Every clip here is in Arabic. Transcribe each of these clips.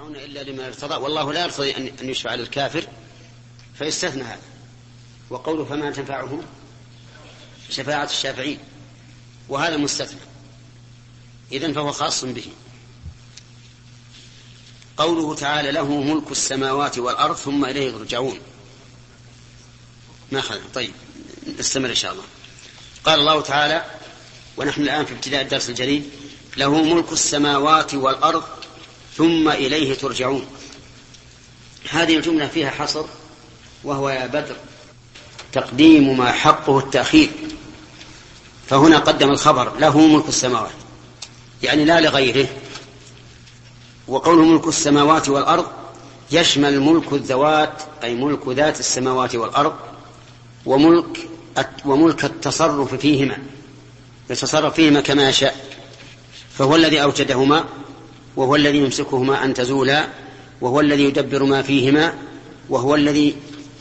يشفعون إلا لمن ارتضى، والله لا يرتضي أن يشفع للكافر، فيستثنى هذا. وقوله فما تنفعهم شفاعة الشافعين، وهذا مستثنى، إذن فهو خاص به. قوله تعالى له ملك السماوات والأرض ثم إليه يرجعون. ما خلنا. طيب نستمر إن شاء الله. قال الله تعالى ونحن الآن في ابتداء الدرس الجديد: له ملك السماوات والأرض ثم إليه ترجعون. هذه الجملة فيها حصر، وهو يا بدر تقديم ما حقه التأخير، فهنا قدم الخبر له ملك السماوات، يعني لا لغيره. وقوله ملك السماوات والأرض يشمل ملك الذوات، أي ملك ذات السماوات والأرض، وملك التصرف فيهما، يتصرف فيهما كما يشاء، فهو الذي أوجدهما، وهو الذي يمسكهما أن تزولا، وهو الذي يدبر ما فيهما، وهو الذي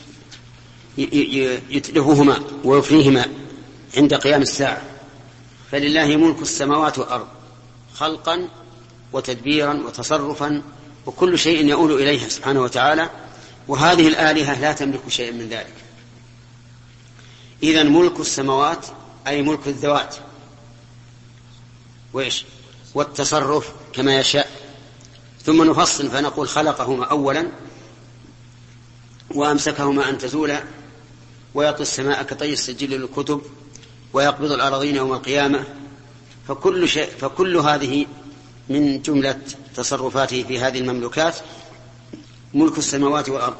يتلفهما ويفنيهما عند قيام الساعة. فلله ملك السماوات والأرض خلقا وتدبيرا وتصرفا، وكل شيء يؤول إليه سبحانه وتعالى، وهذه الآلهة لا تملك شيئا من ذلك. إذن ملك السماوات أي ملك الذوات، والتصرف كما يشاء. ثم نفصل فنقول خلقهما أولا وأمسكهما أن تزولا، ويطوي السماء كطي السجل للكتب، ويقبض الأراضين يوم القيامة، فكل هذه من جملة تصرفاته في هذه المملوكات ملك السماوات والأرض.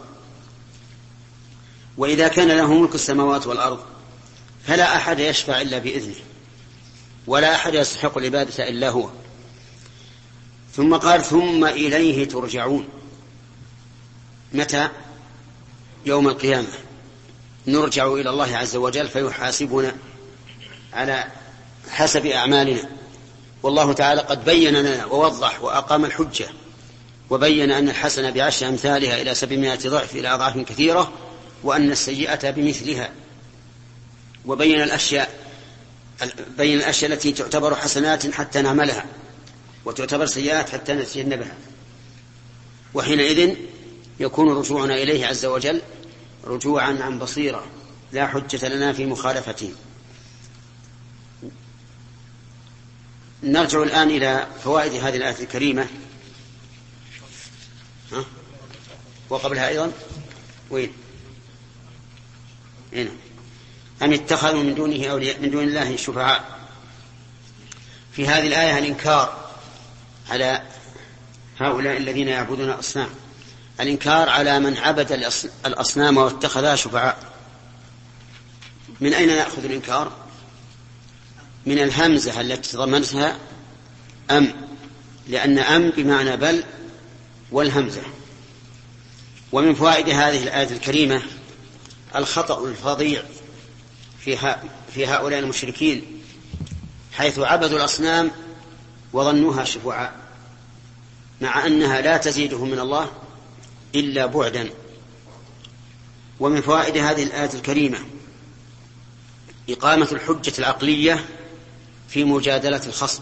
وإذا كان له ملك السماوات والأرض فلا أحد يشفع إلا بإذنه، ولا أحد يستحق العبادة إلا هو. ثم قال ثم إليه ترجعون. متى؟ يوم القيامة نرجع إلى الله عز وجل فيحاسبنا على حسب أعمالنا. والله تعالى قد بين لنا ووضح وأقام الحجة، وبين أن الحسنة بعشر أمثالها إلى 700 ضعف إلى أضعاف كثيرة، وأن السيئة بمثلها، وبين بين الأشياء التي تعتبر حسنات حتى نعملها، وتعتبر سيئات حتى نتجنبها. وحينئذ يكون رجوعنا إليه عز وجل رجوعا عن بصيرة، لا حجة لنا في مخالفته. نرجع الآن إلى فوائد هذه الآية الكريمة. وقبلها أيضا وين؟ هنا: أم اتخذوا من دونه أولياء من دون الله شفعاء. في هذه الآية الإنكار على هؤلاء الذين يعبدون الأصنام، الإنكار على من عبد الأصنام واتخذها شفعاء. من أين نأخذ الإنكار؟ من الهمزة التي تضمنتها أم، لأن أم بمعنى بل والهمزة. ومن فوائد هذه الآية الكريمة الخطأ الفظيع في هؤلاء المشركين، حيث عبدوا الأصنام وظنوها شفعاء، مع أنها لا تزيدهم من الله إلا بعدا. ومن فوائد هذه الآية الكريمة إقامة الحجة العقلية في مجادلة الخصم،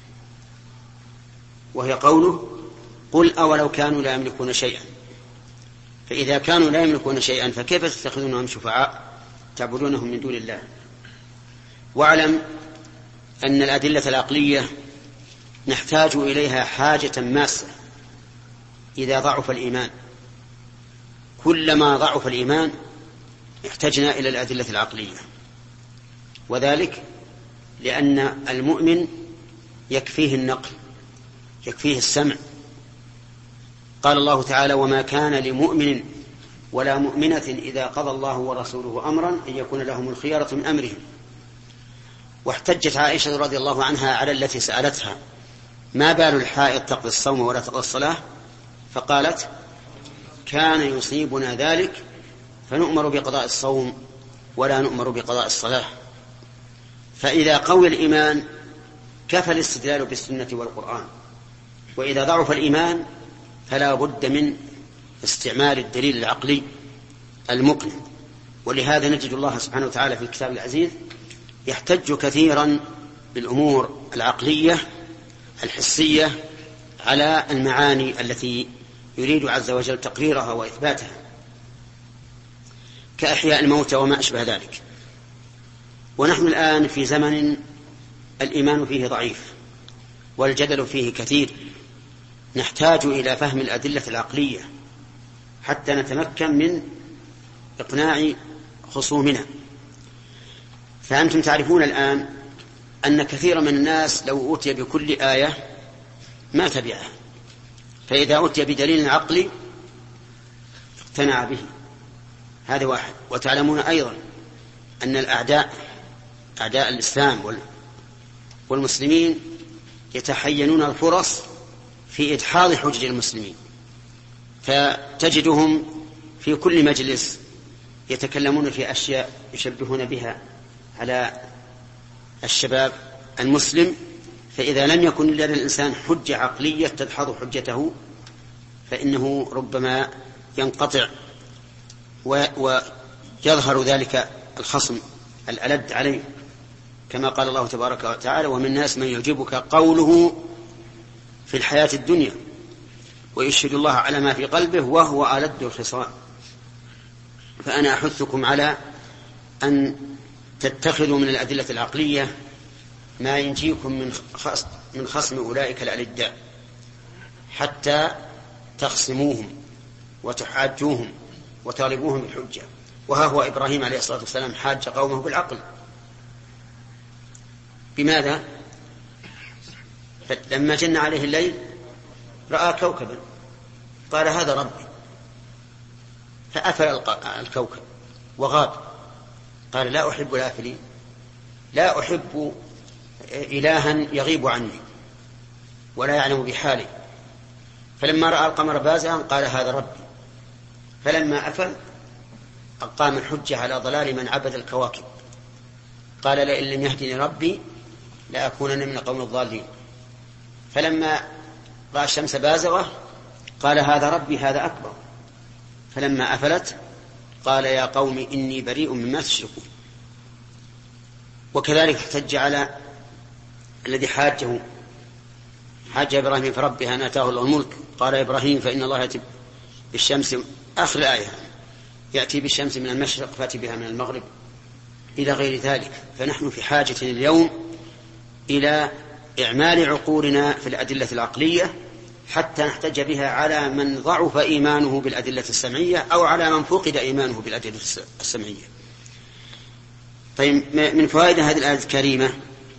وهي قوله قل أولو كانوا لا يملكون شيئا. فإذا كانوا لا يملكون شيئا فكيف تتخذونهم شفعاء تعبدونهم من دون الله؟ واعلم أن الأدلة العقلية نحتاج إليها حاجة ماسة إذا ضعف الإيمان. كلما ضعف الإيمان احتجنا إلى الأدلة العقلية، وذلك لأن المؤمن يكفيه النقل، يكفيه السمع. قال الله تعالى وما كان لمؤمن ولا مؤمنة إذا قضى الله ورسوله أمرا أن يكون لهم الخيارة من أمرهم. واحتجت عائشة رضي الله عنها على التي سألتها ما بال الحائض تقضي الصوم ولا تقضي الصلاة، فقالت كان يصيبنا ذلك فنؤمر بقضاء الصوم ولا نؤمر بقضاء الصلاة. فإذا قوي الإيمان كفى الاستدلال بالسنة والقرآن، وإذا ضعف الإيمان فلا بد من استعمال الدليل العقلي المقنع. ولهذا نجد الله سبحانه وتعالى في الكتاب العزيز يحتج كثيرا بالأمور العقلية الحسية على المعاني التي يريد عز وجل تقريرها وإثباتها، كأحياء الموتى وما أشبه ذلك. ونحن الآن في زمن الإيمان فيه ضعيف والجدل فيه كثير، نحتاج إلى فهم الأدلة العقلية حتى نتمكن من إقناع خصومنا. فأنتم تعرفون الآن أن كثير من الناس لو أوتي بكل آية ما تبعها، فإذا أوتي بدليل عقلي اقتنع به. هذا واحد. وتعلمون أيضا أن أعداء الإسلام والمسلمين يتحينون الفرص في إدحاض حجج المسلمين، فتجدهم في كل مجلس يتكلمون في أشياء يشبهون بها على الشباب المسلم، فإذا لم يكن لدى الإنسان حجة عقلية تدحض حجته فإنه ربما ينقطع ويظهر ذلك الخصم الألد عليه، كما قال الله تبارك وتعالى: ومن الناس من يعجبك قوله في الحياة الدنيا ويشهد الله على ما في قلبه وهو ألد الخصام. فأنا أحثكم على أن تتخذوا من الأدلة العقلية ما ينجيكم من خصم أولئك الألداء حتى تخصموهم وتحاجوهم وتغلبوهم بالحجة. وها هو إبراهيم عليه الصلاة والسلام حاج قومه بالعقل. بماذا؟ لما جن عليه الليل رأى كوكبا قال: هذا ربي، فأفل الكوكب وغاب. قال: لا أحب الآفلين، لا أحب إلها يغيب عني ولا يعلم بحالي. فلما رأى القمر بازغا قال: هذا ربي، فلما أفل أقام الحجة على ضلال من عبد الكواكب. قال: لئن لم يهدني ربي لأكونن من القوم الضالين. فلما رأى الشمس بازغة قال: هذا ربي، هذا أكبر. فلما أفلت قال: يا قوم إني بريء مما تشركون. وكذلك احتج على الذي حاج إبراهيم فربها أن آتاه الله الملك. قال إبراهيم: فإن الله يأتي بالشمس، آخر الآية، يأتي بالشمس من المشرق فأتي بها من المغرب، إلى غير ذلك. فنحن في حاجة اليوم إلى إعمال عقولنا في الأدلة العقلية حتى نحتج بها على من ضعف إيمانه بالأدلة السمعية أو على من فقد إيمانه بالأدلة السمعية. طيب، من فوائد هذه الآية الكريمة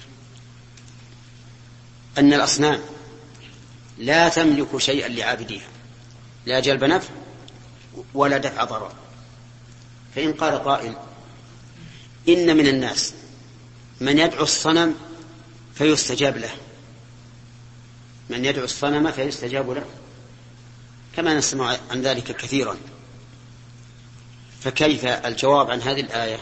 أن الأصنام لا تملك شيئا لعابديها، لا جلب نفع ولا دفع ضرر. فإن قال قائل: إن من الناس من يدعو الصنم فيستجاب له، من يدعو الصنم فيستجاب له، كما نسمع عن ذلك كثيرا. فكيف الجواب عن هذه الآية؟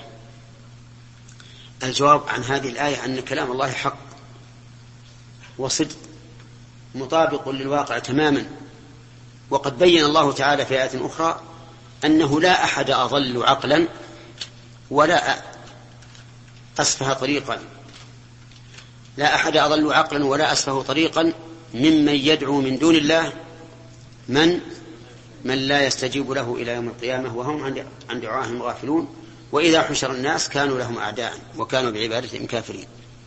الجواب عن هذه الآية أن كلام الله حق وصدق مطابق للواقع تماما. وقد بين الله تعالى في آية أخرى أنه لا أحد أضل عقلا ولا أسفه طريقا، لا أحد أضل عقلا ولا أسفه طريقا ممن يدعو من دون الله من لا يستجيب له إلى يوم القيامة وهم عن دعائهم غافلون، وإذا حشر الناس كانوا لهم أعداء وكانوا بعبادتهم كافرين.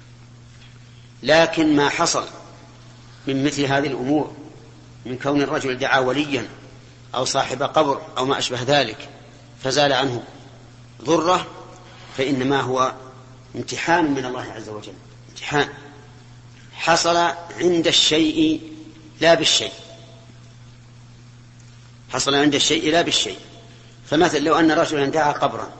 لكن ما حصل من مثل هذه الأمور، من كون الرجل دعا وليا أو صاحب قبر أو ما أشبه ذلك فزال عنه ضره، فإنما هو امتحان من الله عز وجل، امتحان حصل عند الشيء لا بالشيء، حصل عند الشيء لا بالشيء. فمثل لو أن رجلا دعا قبرا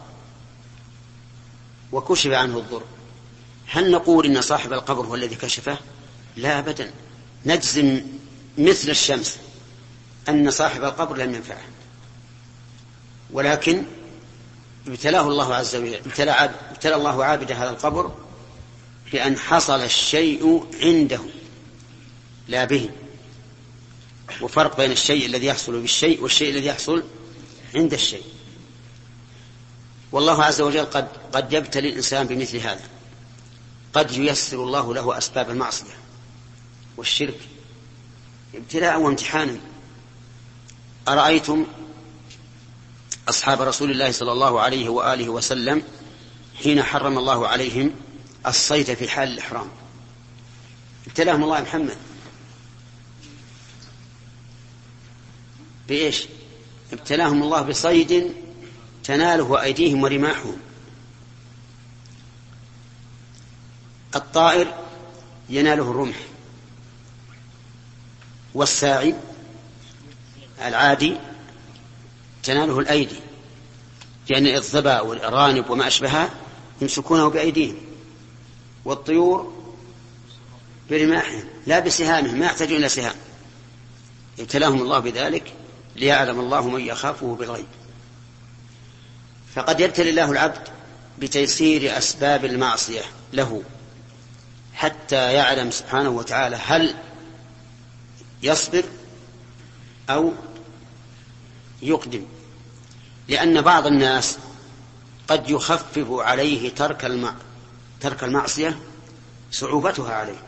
وكشف عنه الضر، هل نقول إن صاحب القبر هو الذي كشفه؟ لا أبدا، نجزم مثل الشمس أن صاحب القبر لم ينفعه، ولكن ابتلاه الله عز وجل، ابتلى الله عابد هذا القبر بأن حصل الشيء عنده لا به. وفرق بين الشيء الذي يحصل بالشيء والشيء الذي يحصل عند الشيء. والله عز وجل قد يبتلي الإنسان بمثل هذا، قد ييسر الله له أسباب المعصية والشرك ابتلاء وامتحانا، أرأيتم أصحاب رسول الله صلى الله عليه وآله وسلم حين حرم الله عليهم الصيد في حال الإحرام، ابتلاهم الله محمد بإيش؟ ابتلاهم الله بصيد تناله أيديهم ورماحهم. الطائر يناله الرمح، والساعي العادي تناله الأيدي، لأن الظباء والأرانب وما أشبهها يمسكونه بأيديهم، والطيور برماحهم لا بسهامهم، ما يحتاجون إلى سهام. ابتلاهم الله بذلك ليعلم الله من يخافه بالغيب. فقد يبتلي الله العبد بتيسير أسباب المعصية له حتى يعلم سبحانه وتعالى هل يصبر أو يقدم، لأن بعض الناس قد يخفف عليه ترك المعصية صعوبتها عليه،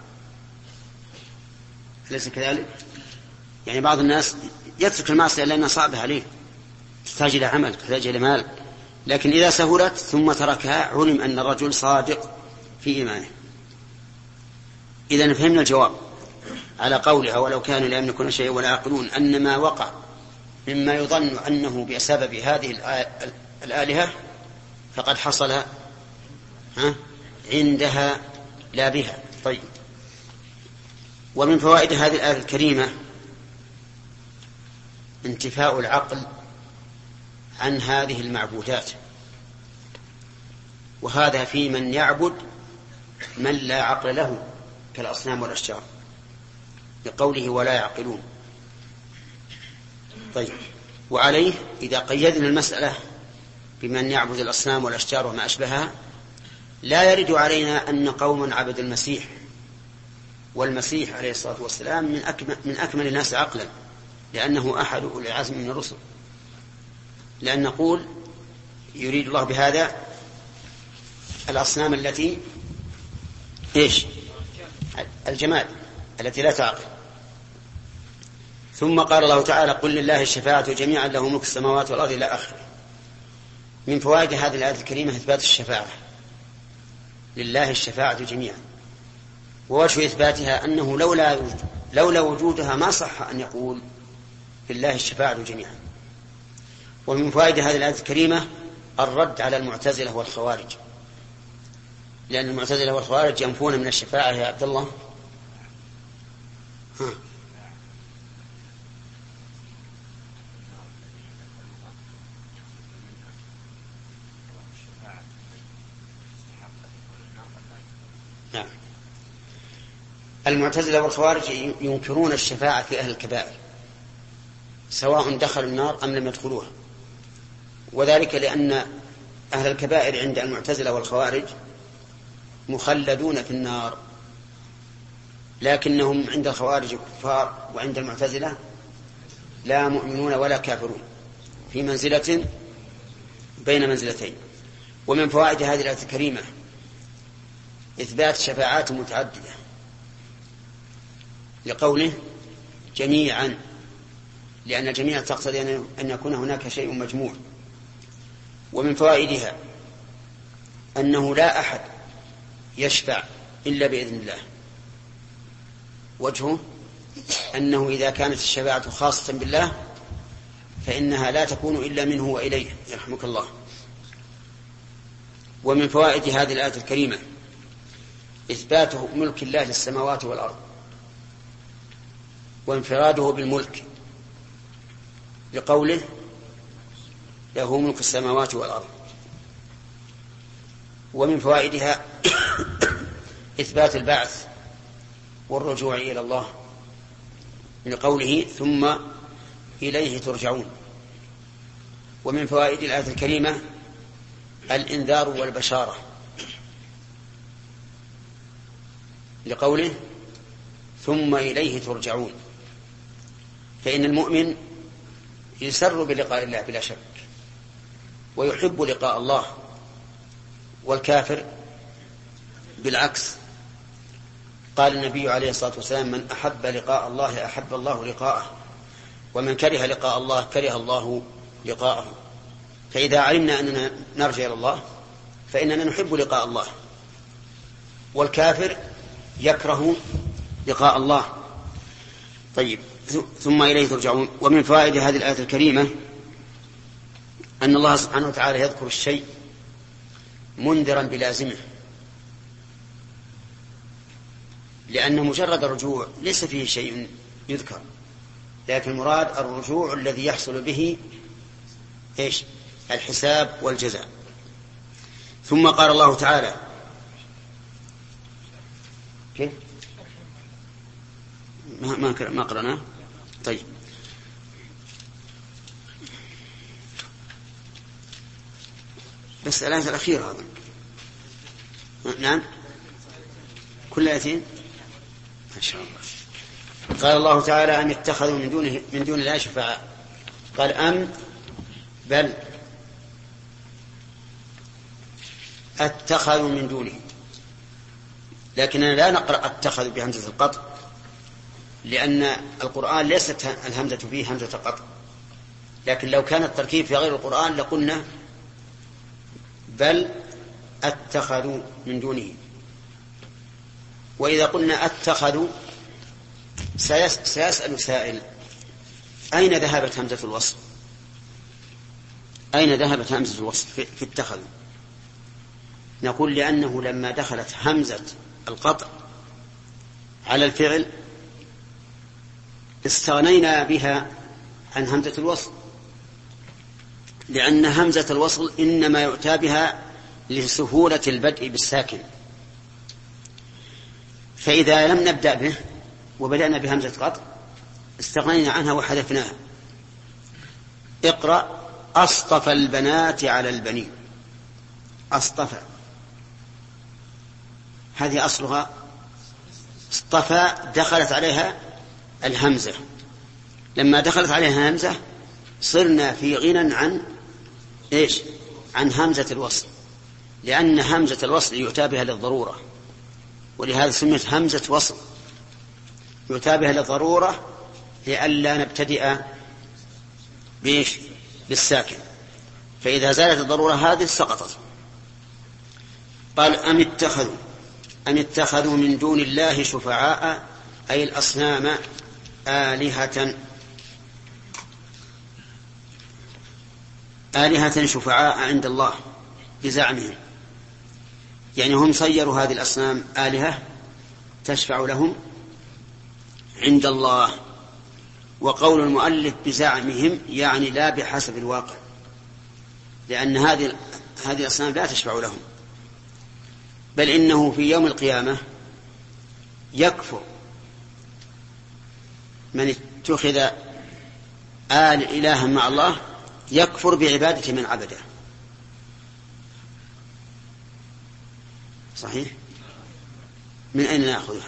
أليس كذلك؟ يعني بعض الناس يترك المعصية لأنها صعبة عليه، تحتاج إلى عمل، تحتاج إلى مال، لكن إذا سهلت ثم تركها علم أن الرجل صادق في إيمانه. إذا فهمنا الجواب على قولها ولو كانوا لا يملكون شيئا ولا يعقلون، أن ما وقع مما يظن أنه بسبب هذه الآلهة فقد حصل عندها لا بها. طيب، ومن فوائد هذه الآية الكريمة انتفاء العقل عن هذه المعبودات، وهذا في من يعبد من لا عقل له كالأصنام والأشجار، لقوله ولا يعقلون. طيب، وعليه إذا قيدنا المسألة بمن يعبد الأصنام والأشجار وما أشبهها، لا يرد علينا أن قوما عبد المسيح، والمسيح عليه الصلاة والسلام من أكمل الناس عقلا، لأنه أحد أولي العزم من الرسل، لأن نقول يريد الله بهذا الأصنام التي إيش؟ الجماد التي لا تعقل. ثم قال الله تعالى قل لله الشفاعة جميعا له ملك السماوات والأرض إلى آخره. من فوائد هذه الآية الكريمة إثبات الشفاعة، لله الشفاعة جميعا، ووجه إثباتها أنه لولا وجودها ما صح أن يقول لله الشفاعة جميعا. ومن فوائد هذه الآية الكريمة الرد على المعتزلة والخوارج، لأن المعتزلة والخوارج ينفون من الشفاعة يا عبد الله. نعم، المعتزلة والخوارج ينكرون الشفاعة في أهل الكبائر سواء دخلوا النار أم لم يدخلوها، وذلك لأن أهل الكبائر عند المعتزلة والخوارج مخلدون في النار، لكنهم عند الخوارج كفار وعند المعتزلة لا مؤمنون ولا كافرون، في منزلة بين منزلتين. ومن فوائد هذه الآية الكريمة إثبات شفاعات متعددة، لقوله جميعا، لأن الجميع تقتضي أن يكون هناك شيء مجموع. ومن فوائدها أنه لا أحد يشفع إلا بإذن الله، وجهه أنه إذا كانت الشفاعة خاصة بالله فإنها لا تكون إلا منه وإليه، يرحمك الله. ومن فوائد هذه الآية الكريمة إثبات ملك الله للسماوات والأرض وانفراده بالملك، لقوله له ملك السماوات والأرض. ومن فوائدها إثبات البعث والرجوع إلى الله، لقوله ثم إليه ترجعون. ومن فوائد الآية الكريمة الإنذار والبشارة، لقوله ثم إليه ترجعون، فإن المؤمن يسر بلقاء الله بلا شك ويحب لقاء الله، والكافر بالعكس. قال النبي عليه الصلاة والسلام من أحب لقاء الله أحب الله لقاءه، ومن كره لقاء الله كره الله لقاءه. فإذا علمنا أننا نرجع إلى الله فإننا نحب لقاء الله، والكافر يكره لقاء الله. طيب، ثم إليه ترجعون. ومن فوائد هذه الآية الكريمة أن الله سبحانه وتعالى يذكر الشيء منذرا بلازمه، لأن مجرد الرجوع ليس فيه شيء يذكر، لكن المراد الرجوع الذي يحصل به إيش؟ الحساب والجزاء. ثم قال الله تعالى كيف؟ ما قرأنا. طيب، بس الآية الأخيرة هذا. نعم، كل آيتين ما شاء الله. قال الله تعالى أم اتخذوا من دون الله شفعاء. قال أم بل اتخذوا من دونه، لكننا لا نقرأ اتخذوا بهمزة القطع، لأن القرآن ليست الهمزة فيه همزة قطع، لكن لو كان التركيب في غير القرآن لقلنا بل اتخذوا من دونه. وإذا قلنا اتخذوا سيسأل سائل أين ذهبت همزة الوصل؟ أين ذهبت همزة الوصل في اتخذوا؟ نقول لأنه لما دخلت همزة القطع على الفعل استغنينا بها عن همزة الوصل، لأن همزة الوصل إنما يؤتى بها لسهولة البدء بالساكن، فإذا لم نبدأ به وبدأنا بهمزة قطع استغنينا عنها وحذفناها. اقرأ أصطفى البنات على البنين. أصطفى هذه أصلها اصطفى، دخلت عليها الهمزة. لما دخلت عليها همزة صرنا في غنى عن إيش؟ عن همزة الوصل، لأن همزة الوصل يؤتى بها للضرورة، ولهذا سميت همزة وصل، يؤتى بها للضرورة لئلا نبتدئ بإيش؟ بالساكن، فإذا زالت الضرورة هذه سقطت. قال أم اتخذوا من دون الله شفعاء، أي الأصنام آلهة شفعاء عند الله بزعمهم، يعني هم صيروا هذه الأصنام آلهة تشفع لهم عند الله. وقول المؤلف بزعمهم يعني لا بحسب الواقع، لأن هذه الأصنام لا تشفع لهم، بل إنه في يوم القيامة يكفر من اتخذ إلها مع الله، يكفر بعبادة من عبده. صحيح؟ من أين نأخذها؟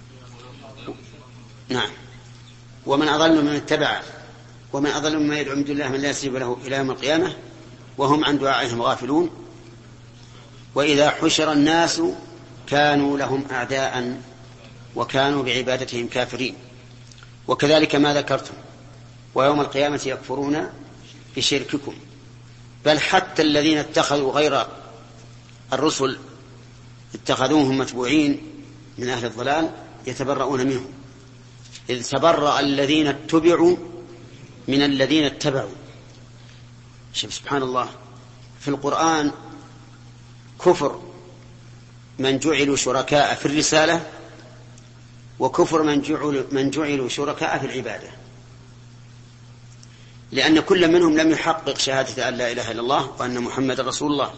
نعم. ومن أضل من اتبع، ومن أضل مما يدعو من دون الله من لا يستجيب له إلى يوم القيامة وهم عن دعائهم غافلون. وإذا حشر الناس كانوا لهم أعداء وكانوا بعبادتهم كافرين. وكذلك ما ذكرتم، ويوم القيامة يكفرون بشرككم. بل حتى الذين اتخذوا غير الرسل اتخذوهم متبوعين من أهل الضلال يتبرؤون منهم، إذ تبرأ الذين اتبعوا من الذين اتبعوا. شوف سبحان الله، في القرآن كفر من جعلوا شركاء في الرسالة، وكفر من جعلوا شركاء في العبادة، لأن كل منهم لم يحقق شهادة أن لا إله إلا الله وأن محمد رسول الله.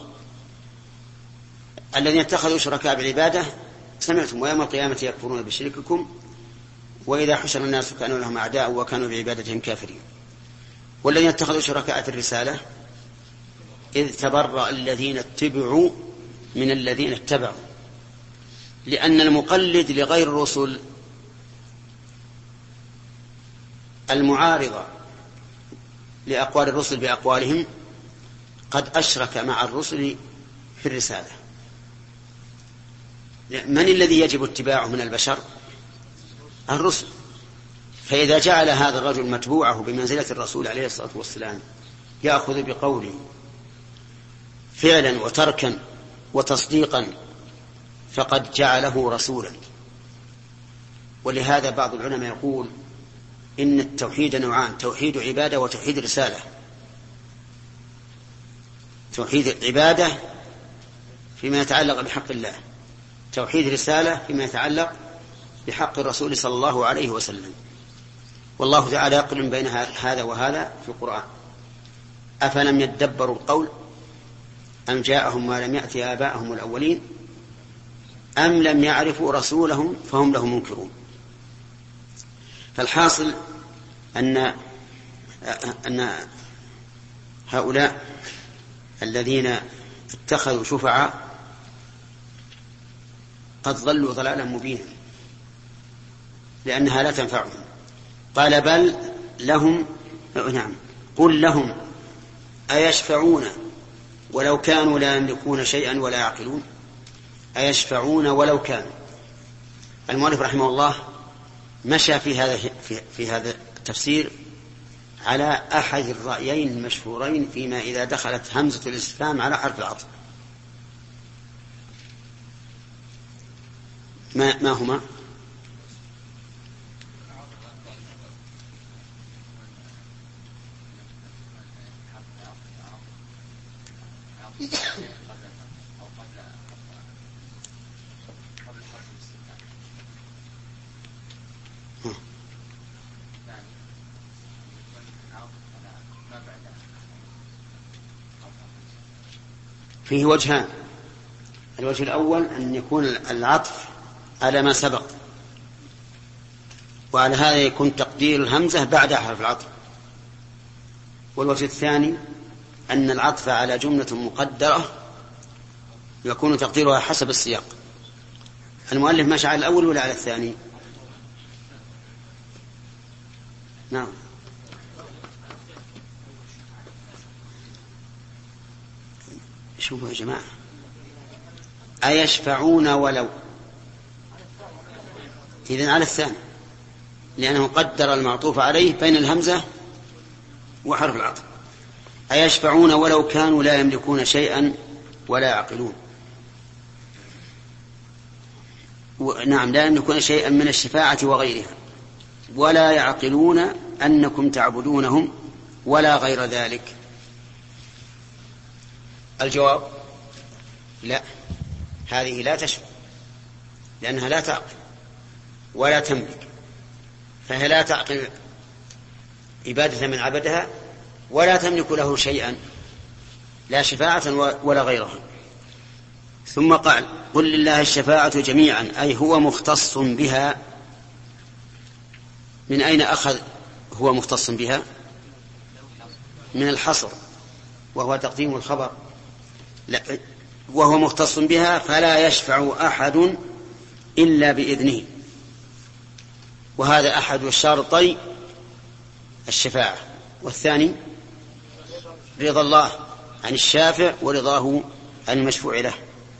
الذين اتخذوا شركاء بالعبادة سمعتم ويوم القيامة يكفرون بشرككم وإذا حشر الناس كانوا لهم أعداء وكانوا بعبادتهم كافرين. والذين اتخذوا شركاء في الرسالة إذ تبرأ الذين اتبعوا من الذين اتبعوا، لأن المقلد لغير الرسل المعارضة لأقوال الرسل بأقوالهم قد أشرك مع الرسل في الرسالة. من الذي يجب اتباعه من البشر؟ الرسل. فإذا جعل هذا الرجل متبوعه بمنزلة الرسول عليه الصلاة والسلام يأخذ بقوله فعلا وتركا وتصديقا فقد جعله رسولا. ولهذا بعض العلماء يقول إن التوحيد نوعان: توحيد عبادة وتوحيد رسالة. توحيد عبادة فيما يتعلق بحق الله، توحيد رسالة فيما يتعلق بحق الرسول صلى الله عليه وسلم. والله تعالى يقرن بين هذا وهذا في القرآن: أفلم يدبروا القول أم جاءهم ما لم يأت آباءهم الأولين أم لم يعرفوا رسولهم فهم له منكرون. فالحاصل أن هؤلاء الذين اتخذوا شفعاء قد ضلوا ضلالا مبينا، لأنها لا تنفعهم. قال بل لهم، نعم، قل لهم أيشفعون ولو كانوا لا يملكون شيئا ولا يعقلون. أيشفعون ولو كانوا. المؤلف رحمه الله مشى في هذا التفسير على أحد الرأيين المشهورين فيما إذا دخلت همزة الاستفهام على حرف العطف. ما هما؟ فيه وجهان: الوجه الأول أن يكون العطف على ما سبق، وعلى هذا يكون تقدير الهمزة بعد حرف العطف. والوجه الثاني أن العطف على جملة مقدرة يكون تقديرها حسب السياق. المؤلف ماشي على الأول ولا على الثاني؟ نعم. شوفوا يا جماعة، أيشفعون ولو، إذن على الثاني، لأنه قدر المعطوف عليه بين الهمزة وحرف العطف. أيشفعون ولو كانوا لا يملكون شيئا ولا يعقلون. نعم، لا يملكون شيئا من الشفاعة وغيرها، ولا يعقلون أنكم تعبدونهم ولا غير ذلك. الجواب: لا، هذه لا تشفع، لأنها لا تعقل ولا تملك، فهي لا تعقل عبادة من عبدها ولا تملك له شيئا، لا شفاعة ولا غيرها. ثم قال: قل لله الشفاعة جميعا، أي هو مختص بها. من أين أخذ هو مختص بها؟ من الحصر، وهو تقديم الخبر. لا، وهو مختص بها فلا يشفع أحد إلا بإذنه، وهذا أحد شرطي الشفاعة. والثاني رضا الله عن الشافع ورضاه عن المشفوع له.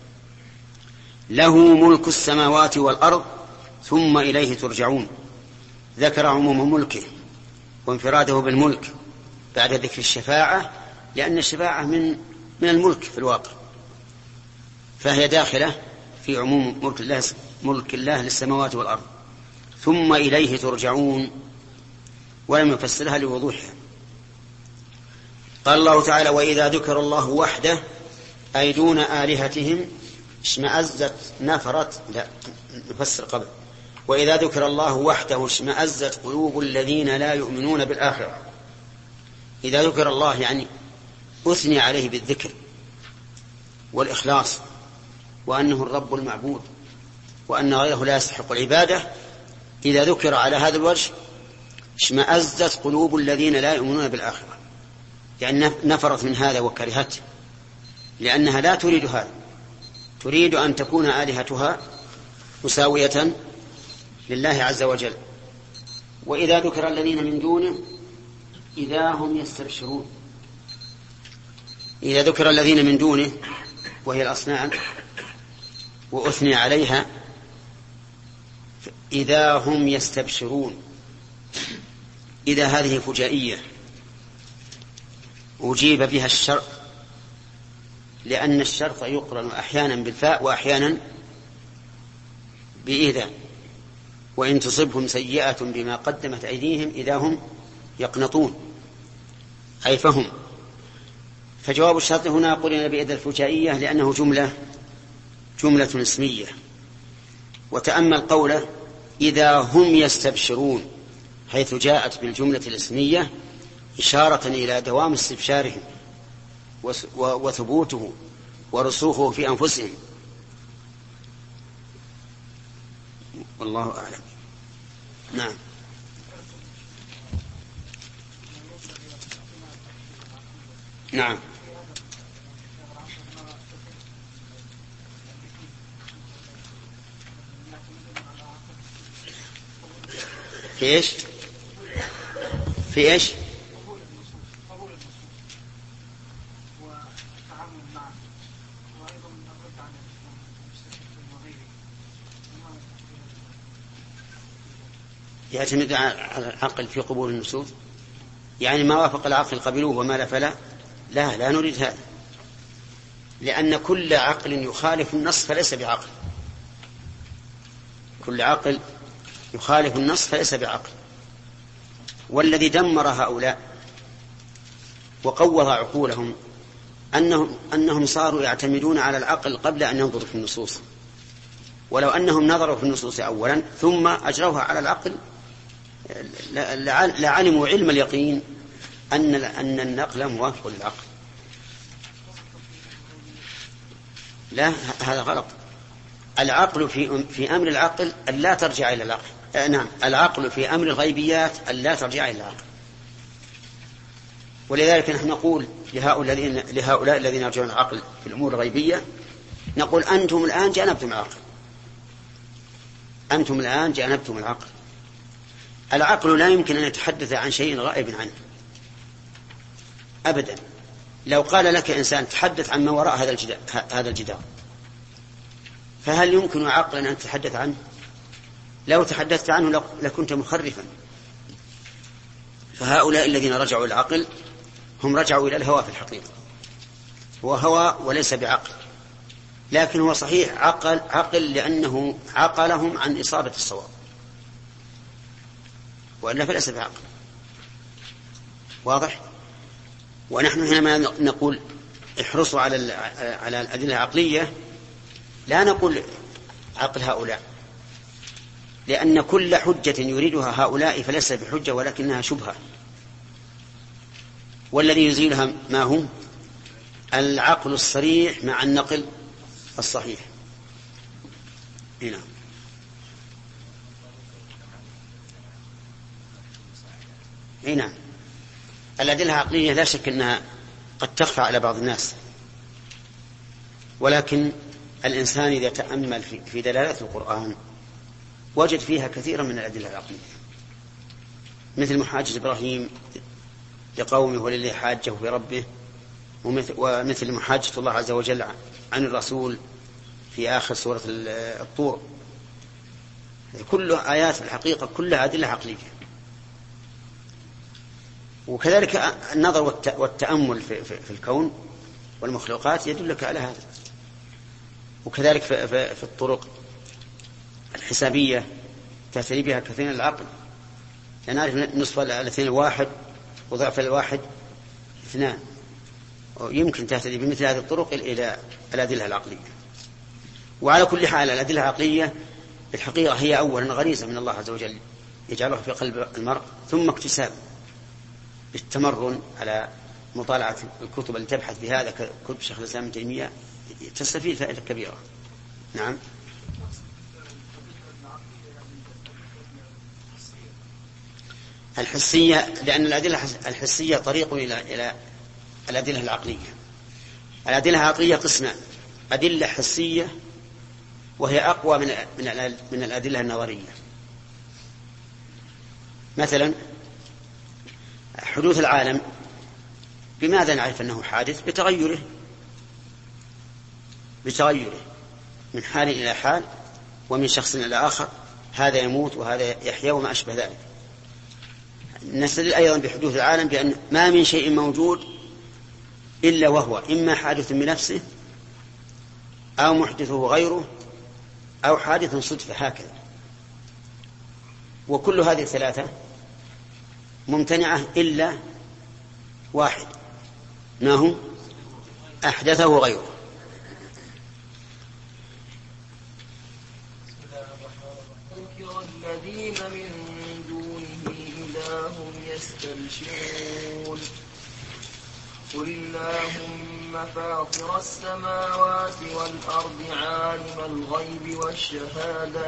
له ملك السماوات والأرض ثم إليه ترجعون. ذكر عموم ملكه وانفراده بالملك بعد ذكر الشفاعة، لأن الشفاعة من الملك في الواقع، فهي داخلة في عموم ملك الله للسماوات والأرض. ثم إليه ترجعون، ولم يفسرها لوضوحها. قال الله تعالى: وإذا ذكر الله وحده أي دون آلهتهم اشمأزت نفرت. لا، نفسر قبل: وإذا ذكر الله وحده اشمأزت قلوب الذين لا يؤمنون بالآخرة. إذا ذكر الله يعني أثني عليه بالذكر والإخلاص، وأنه الرب المعبود، وأن غيره لا يستحق العبادة. إذا ذكر على هذا الوجه اشمأزت قلوب الذين لا يؤمنون بالآخرة، يعني نفرت من هذا وكرهته، لأنها لا تريد هذا، تريد أن تكون آلهتها مساوية لله عز وجل. وإذا ذكر الذين من دونه إذا هم يستبشرون. إذا ذكر الذين من دونه وهي الأصنام وأثني عليها إذا هم يستبشرون، إذا هذه فجائية أجيب بها الشرط، لأن الشرط يقرن أحيانا بالفاء وأحيانا بإذا، وإن تصبهم سيئة بما قدمت أيديهم إذا هم يقنطون، أي فهم. فجواب الشرط هنا قرن بإذا الفجائية لأنه جملة اسمية. وتأمل قوله إذا هم يستبشرون، حيث جاءت بالجملة الاسمية إشارة إلى دوام استبشارهم وثبوته ورسوخه في أنفسهم. والله أعلم. نعم. نعم. في إيش؟ في إيش؟ يعتمد على العقل في قبول النصوص، يعني ما وافق العقل قبلوه وما لا فلا. لا نريد هذا، لأن كل عقل يخالف النص فليس بعقل. كل عقل يخالف النص فليس بعقل. والذي دمر هؤلاء وقوض عقولهم أنهم صاروا يعتمدون على العقل قبل أن ينظروا في النصوص. ولو أنهم نظروا في النصوص أولا ثم أجروها على العقل لعلموا علم اليقين أن النقل موافق للعقل. لا، هذا غلط. العقل في أمر العقل أن لا ترجع إلى العقل. نعم، العقل في أمر الغيبيات أن لا ترجع إلى العقل. ولذلك نحن نقول لهؤلاء الذين يرجعون العقل في الأمور الغيبية، نقول أنتم الآن جانبتم العقل. أنتم الآن جانبتم العقل. العقل لا يمكن أن يتحدث عن شيء غائب عنه أبدا. لو قال لك إنسان تحدث عن ما وراء هذا الجدار، فهل يمكن عقلا أن تتحدث عنه؟ لو تحدثت عنه لكنت مخرفا. فهؤلاء الذين رجعوا العقل هم رجعوا إلى الهوى في الحقيقة. هو هوى وليس بعقل، لكن هو صحيح عقل لأنه عقلهم عن إصابة الصواب، وإلا فليس بعقل. واضح؟ ونحن حينما نقول احرصوا على الأدلة العقلية لا نقول عقل هؤلاء، لأن كل حجة يريدها هؤلاء فليس بحجة ولكنها شبهة، والذي يزيلها ما هو العقل الصريح مع النقل الصحيح. هنا هنا الأدلة العقلية لا شك أنها قد تخفى على بعض الناس، ولكن الإنسان إذا تأمل في دلالات القرآن وجد فيها كثيرا من الأدلة العقلية، مثل محاجة إبراهيم لقومه ولله حاجه بربه، ومثل محاجة الله عز وجل عن الرسول في آخر سورة الطور. كل آيات الحقيقة كلها أدلة عقلية. وكذلك النظر والتأمل في الكون والمخلوقات يدلك على هذا. وكذلك في الطرق الحسابية تهتدي بها كثير من العقل، لنعرف نصف الاثنين واحد وضعف الواحد اثنان، ويمكن تهتدي بمثل هذه الطرق إلى الأدلة العقلية. وعلى كل حال الأدلة العقلية الحقيقة هي أولا غريزة من الله عز وجل يجعلها في قلب المرء، ثم اكتساب بالتمرن على مطالعة الكتب التي تبحث بهذا كتب شيخ الإسلام ابن تيمية تستفيد فائدة كبيرة. نعم. الحسية، لأن الأدلة الحسية طريق إلى الأدلة العقلية. الأدلة العقلية قسمان: أدلة حسية وهي أقوى من الأدلة النظرية. مثلا حدوث العالم، بماذا نعرف أنه حادث؟ بتغيره من حال إلى حال ومن شخص إلى آخر، هذا يموت وهذا يحيا وما أشبه ذلك. نستدل أيضا بحدوث العالم بأن ما من شيء موجود إلا وهو إما حادث بنفسه أو محدثه غيره أو حادث صدفة هكذا. وكل هذه الثلاثة ممتنعة إلا واحد، ما هو؟ أحدثه غيره. الذين من دونه إذا هم يستبشرون قل اللهم فاطر السماوات والأرض عالم الغيب والشهادة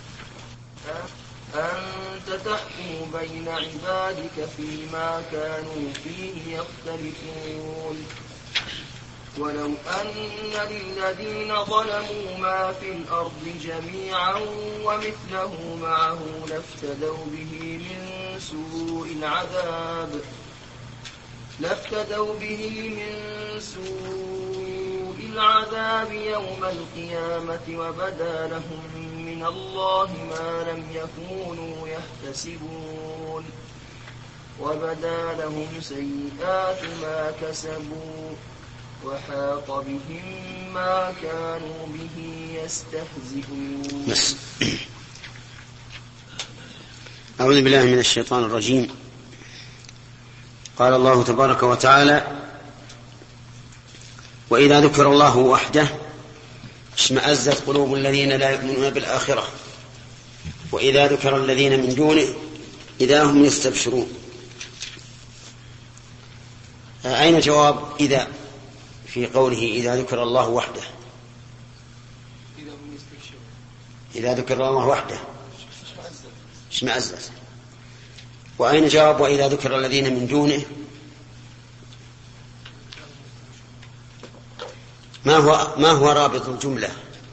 أنت تحكم بين عبادك فيما كانوا فيه يختلفون ولو أن للذين ظلموا ما في الأرض جميعا ومثله معه لافتدوا به من سوء العذاب يوم القيامة وبدا لهم من الله ما لم يكونوا يحتسبون وبدا لهم سيئات ما كسبوا وحاق بهم ما كانوا به يستهزئون. أعوذ بالله من الشيطان الرجيم. قال الله تبارك وتعالى: وإذا ذكر الله وحده اشمأزت قلوب الذين لا يؤمنون بالآخرة وإذا ذكر الذين من دونه إذا هم يستبشرون. أين جواب إذا في قوله إذا ذكر الله وحده؟ إذا ذكر الله وحده اشمأزت. وأين جواب وإذا ذكر الذين من دونه؟ ما هو رابط الجملة؟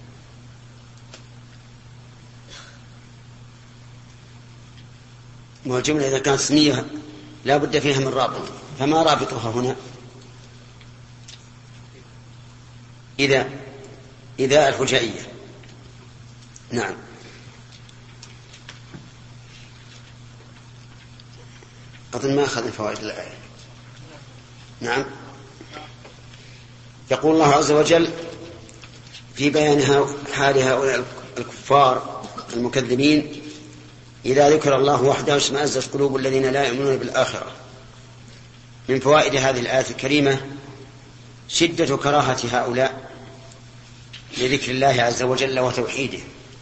والجملة إذا كانت اسمية لا بد فيها من رابط، فما رابطها هنا؟ إذا الفجائية. نعم. أظن ما أخذ فوائد الآية. نعم. يقول الله عز وجل في بيان حال هؤلاء الكفار المكذبين: إذا ذكر الله وحده اشمأزت قلوب الذين لا يؤمنون بالآخرة. من فوائد هذه الآية الكريمة شدة كراهة هؤلاء لذكر الله عز وجل وتوحيده،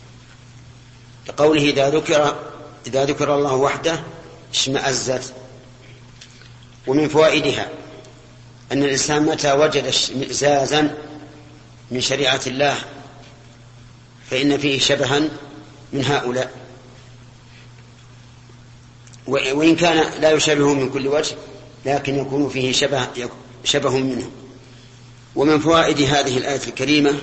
لقوله إذا ذكر الله وحده اشمأزت. ومن فوائدها أن الإنسان متى وجد اشمئزازا من شريعة الله فإن فيه شبها من هؤلاء، وإن كان لا يشابه من كل وجه لكن يكون فيه شبه منه. ومن فوائد هذه الآية الكريمة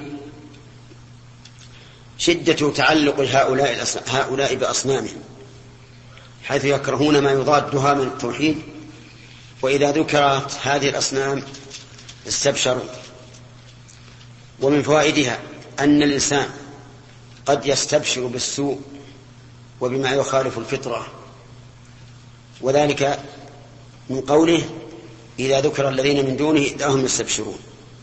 شدة تعلق هؤلاء بأصنامهم، حيث يكرهون ما يضادها من التوحيد، وإذا ذكرت هذه الأصنام استبشروا. ومن فوائدها أن الإنسان قد يستبشر بالسوء وبما يخالف الفطرة، وذلك من قوله إذا ذكر الذين من دونه إذا هم يستبشرون.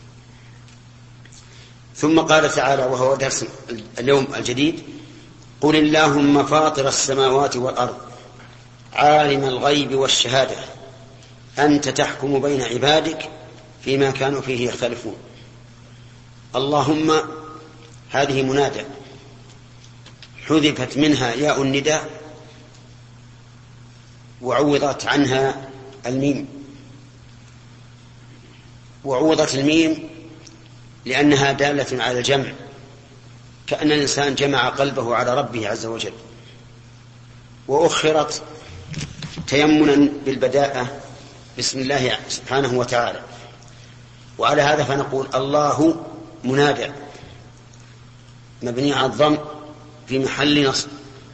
ثم قال تعالى وهو درس اليوم الجديد: قل اللهم فاطر السماوات والأرض عالم الغيب والشهادة أنت تحكم بين عبادك فيما كانوا فيه يختلفون. اللهم هذه منادى حذفت منها ياء النداء وعوضت عنها الميم، وعوضت الميم لأنها دالة على الجمع، كأن الإنسان جمع قلبه على ربه عز وجل، وأخرت تيمنا بالبداءة بسم الله سبحانه وتعالى. وعلى هذا فنقول الله منادى مبني على الضم في محل نصب.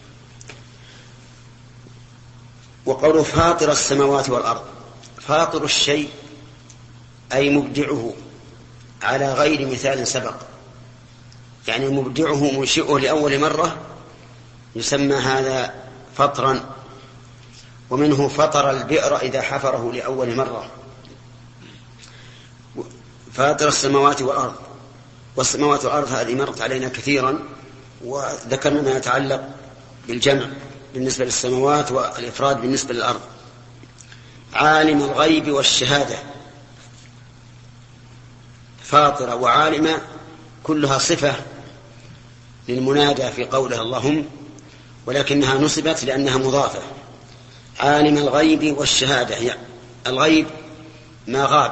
وقول فاطر السماوات والأرض، فاطر الشيء أي مبدعه على غير مثال سبق، يعني مبدعه منشئه لأول مرة يسمى هذا فطرا. ومنه فطر البئر إذا حفره لأول مرة. فاطر السماوات والأرض، والسماوات والأرض هذه مرت علينا كثيرا، وذكرنا ما يتعلق بالجمع بالنسبة للسماوات والإفراد بالنسبة للأرض. عالم الغيب والشهادة، فاطر وعالم كلها صفة للمنادى في قوله اللهم، ولكنها نصبت لأنها مضافة. عالم الغيب والشهادة، يعني الغيب ما غاب،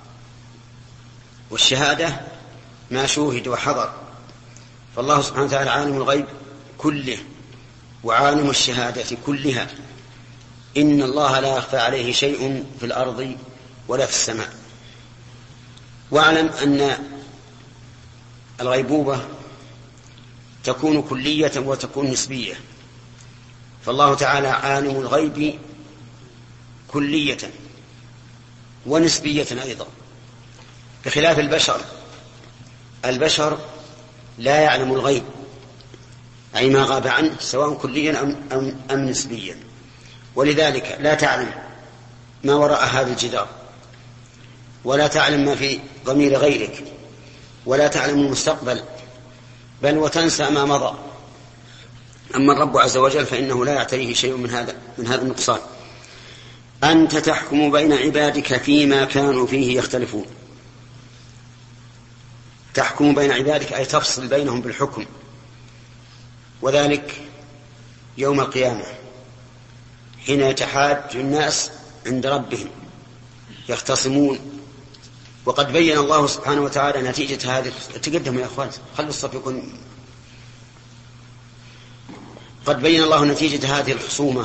والشهادة ما شوهد وحضر. فالله سبحانه وتعالى عالم الغيب كله وعالم الشهادة كلها. إن الله لا يخفى عليه شيء في الأرض ولا في السماء. واعلم أن الغيبوبة تكون كلية وتكون نسبية، فالله تعالى عالم الغيب كلية ونسبية أيضا، بخلاف البشر. البشر لا يعلم الغيب، أي ما غاب عنه، سواء كليا أم نسبيا، ولذلك لا تعلم ما وراء هذا الجدار، ولا تعلم ما في ضمير غيرك، ولا تعلم المستقبل، بل وتنسى ما مضى. أما الرب عز وجل فإنه لا يعتريه شيء من هذا النقصان. أنت تحكم بين عبادك فيما كانوا فيه يختلفون. تحكم بين عبادك أي تفصل بينهم بالحكم، وذلك يوم القيامة حين يتحاج الناس عند ربهم يختصمون. وقد بين الله سبحانه وتعالى نتيجة هذه. تقدموا يا أخوان، خلوا الصف يكون. قد بين الله نتيجة هذه الخصومة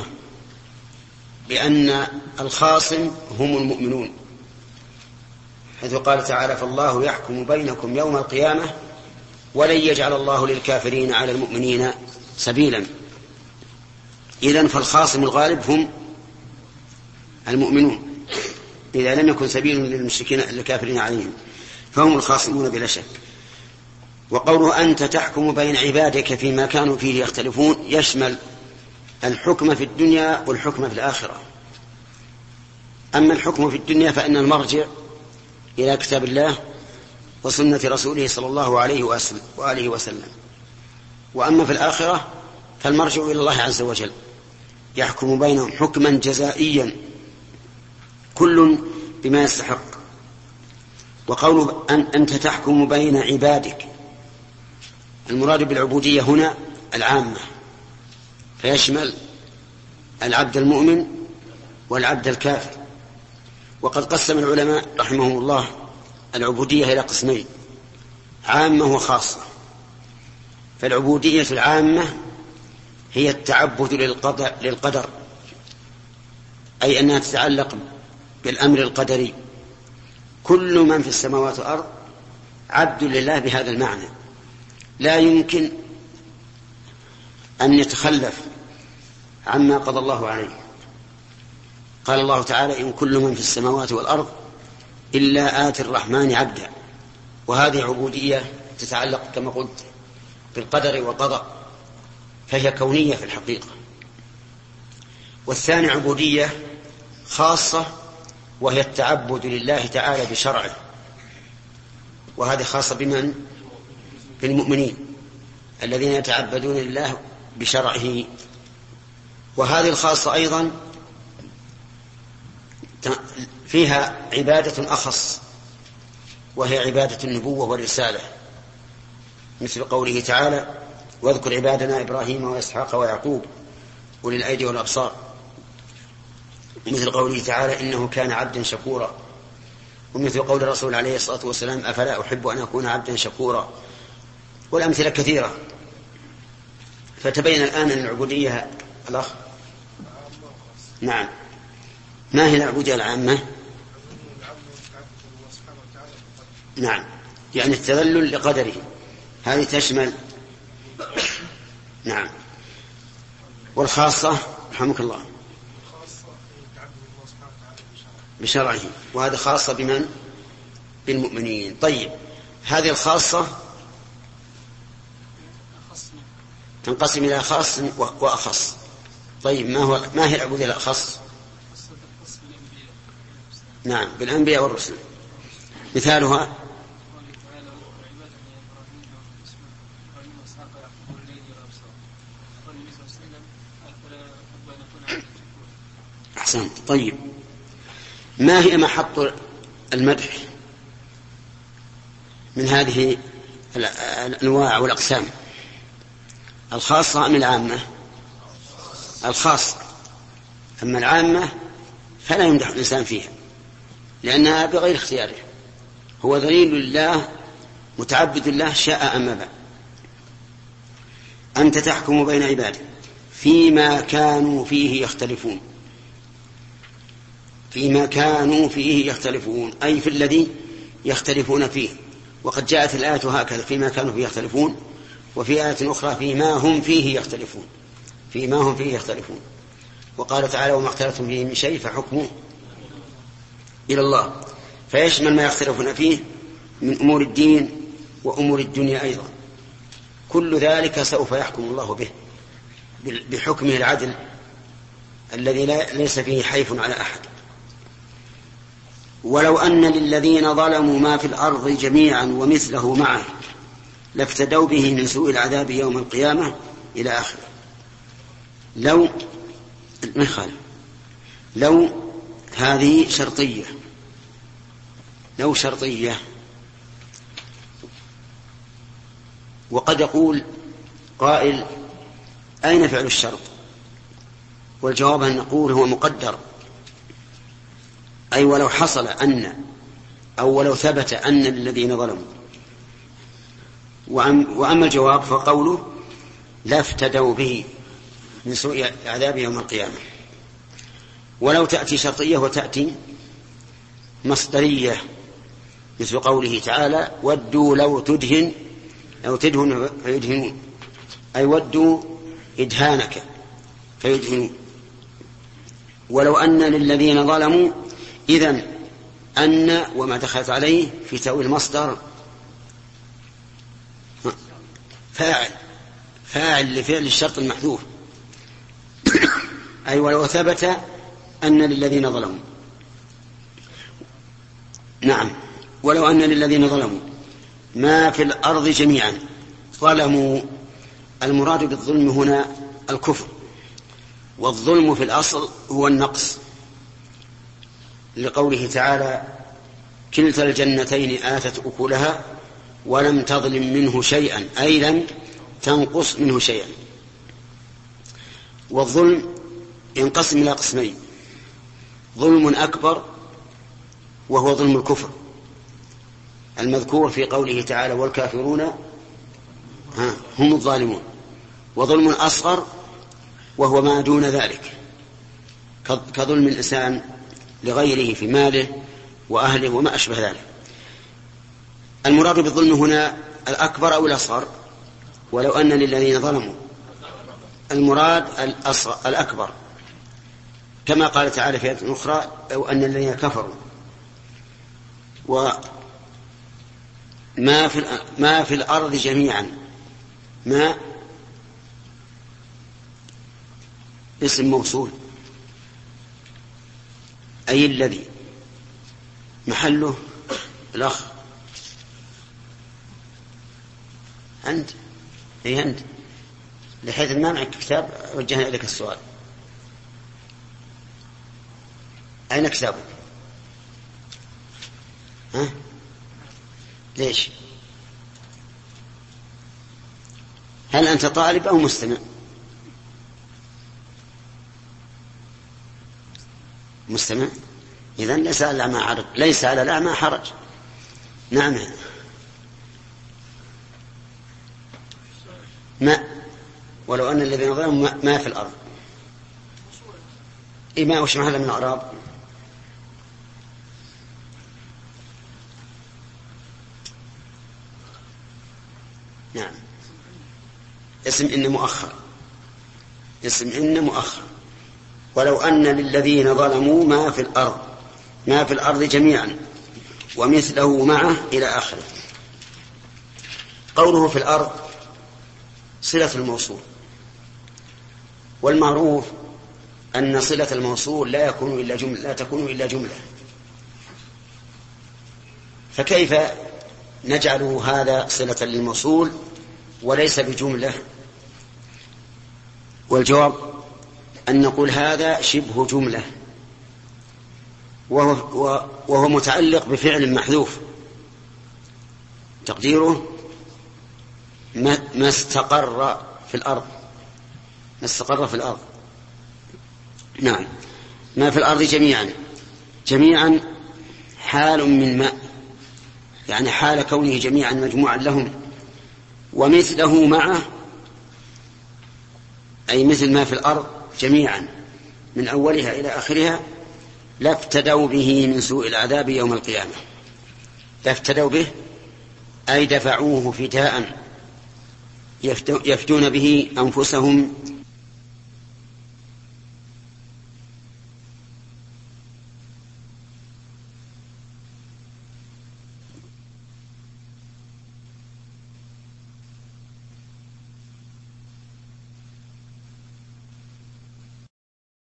بأن الخاصم هم المؤمنون، حيث قال تعالى فالله يحكم بينكم يوم القيامة ولن يجعل الله للكافرين على المؤمنين سبيلا. إذن فالخاصم الغالب هم المؤمنون، إذا لم يكن سبيل للمشركين الكافرين عليهم فهم الخاصمون بلا شك. وقوله أنت تحكم بين عبادك فيما كانوا فيه يختلفون يشمل الحكم في الدنيا والحكم في الآخرة. أما الحكم في الدنيا فإن المرجع إلى كتاب الله وسنة رسوله صلى الله عليه وآله وسلم. وأما في الآخرة فالمرجع إلى الله عز وجل يحكم بينهم حكما جزائيا كل بما يستحق. وقوله أنت تحكم بين عبادك، المراد بالعبودية هنا العامة، فيشمل العبد المؤمن والعبد الكافر. وقد قسم العلماء رحمهم الله العبودية إلى قسمين، عامة وخاصة. فالعبودية العامة هي التعبد للقدر، أي أنها تتعلق بالأمر القدري. كل من في السماوات والأرض عبد لله بهذا المعنى، لا يمكن أن يتخلف عما قضى الله عليه. قال الله تعالى إن كل من في السماوات والأرض إلا آتي الرحمن عبدا. وهذه عبودية تتعلق كما قلت بالقدر والقضاء، فهي كونية في الحقيقة. والثاني عبودية خاصة، وهي التعبد لله تعالى بشرعه، وهذه خاصة بمن؟ بالمؤمنين الذين يتعبدون لله بشرعه. وهذه الخاصة أيضا فيها عبادة أخص، وهي عبادة النبوة والرسالة، مثل قوله تعالى واذكر عبادنا إبراهيم وإسحاق ويعقوب أولي الأيدي والأبصار، ومثل قوله تعالى إنه كان عبدا شكورا، ومثل قول الرسول عليه الصلاة والسلام أفلا أحب أن أكون عبدا شكورا، والأمثلة كثيرة. فتبين الآن أن العبودية الأخ. نعم، ما هي العبودية العامة؟ نعم، يعني التذلل لقدره، هذه تشمل. نعم. والخاصة رحمك الله بشرعه، وهذا خاصة بمن؟ بالمؤمنين. طيب، هذه الخاصة تنقسم إلى خاص وأخص. طيب ما هي العبودية الأخص؟ نعم بالأنبياء والرسل. مثالها أحسنت. طيب ما هي محط المدح من هذه الأنواع والأقسام؟ الخاصة أم العامة؟ الخاصة. أما العامة فلا يمدح الإنسان فيها لأنها بغير اختياره، هو ذليل لله متعبد الله شاء أم أبى. أنت تحكم بين عبادك فيما كانوا فيه يختلفون. فيما كانوا فيه يختلفون أي في الذي يختلفون فيه. وقد جاءت الآية هكذا فيما كانوا فيه يختلفون، وفي آية أخرى فيما هم فيه يختلفون. فيما هم فيه يختلفون. وقال تعالى وما اختلفتم فيه من شيء فحكمه إلى الله، فيشمل ما يختلفون فيه من أمور الدين وأمور الدنيا أيضا. كل ذلك سوف يحكم الله به بحكمه العدل الذي ليس فيه حيف على أحد. ولو أن للذين ظلموا ما في الأرض جميعا ومثله معه لافتدوا به من سوء العذاب يوم القيامة إلى آخره. لو هذه شرطية، لو شرطية. وقد يقول قائل أين فعل الشرط؟ والجواب أن نقول هو مقدر، أي ولو حصل أن أو ولو ثبت أن للذين ظلموا. وأما الجواب فقوله لا افتدوا به من سوء عذاب يوم القيامة. ولو تأتي شرطية وتأتي مصدرية مثل قوله تعالى ودوا لو تدهن أو تدهن فيدهنون، أي ودوا إدهانك فيدهنون. ولو أن للذين ظلموا إذن أن وما دخلت عليه في تأويل المصدر فاعل لفعل الشرط المحذوف أي ولو ثبت أن للذين ظلموا. نعم ولو أن للذين ظلموا ما في الأرض جميعا. ظلموا المراد بالظلم هنا الكفر، والظلم في الأصل هو النقص، لقوله تعالى كلتا الجنتين آتت أكلها ولم تظلم منه شيئا أي لم تنقص منه شيئا. والظلم ينقسم إلى قسمين: ظلم أكبر وهو ظلم الكفر المذكور في قوله تعالى والكافرون هم الظالمون، وظلم أصغر وهو ما دون ذلك كظلم الإنسان لغيره في ماله وأهله وما أشبه ذلك. المراد بالظلم هنا الأكبر أو الأصغر؟ ولو أن للذين ظلموا المراد الأكبر، كما قال تعالى في آية أخرى أو أن الذين كفروا. وما في الأرض جميعا ما اسم موصول أي الذي محله الأخ أنت أي أنت، لحيث ما معك كتاب وجهنا إليك السؤال. أين كتابك؟ ليش؟ هل أنت طالب أو مستمع؟ مستمع. إذن ليس على الأعمى حرج. نعم. ما ولو أن الذين ظلموا ما في الأرض ما وش محل من الأعراب؟ نعم اسم إن مؤخر، اسم إن مؤخر. ولو أن للذين ظلموا ما في الأرض جميعا ومثله معه إلى آخره. قوله في الأرض صلة الموصول، والمعروف أن صلة الموصول لا تكون إلا جملة، فكيف نجعل هذا صلة للموصول وليس بجملة؟ والجواب أن نقول هذا شبه جملة، وهو متعلق بفعل محذوف تقديره ما استقر في الأرض. ما استقر في الأرض، نعم، ما في الأرض جميعا حال من ماء، يعني حال كونه جميعا مجموعا لهم، ومثله معه أي مثل ما في الأرض جميعا من أولها إلى آخرها، لافتدوا به من سوء العذاب يوم القيامة. لافتدوا به أي دفعوه فداء يفدون به أنفسهم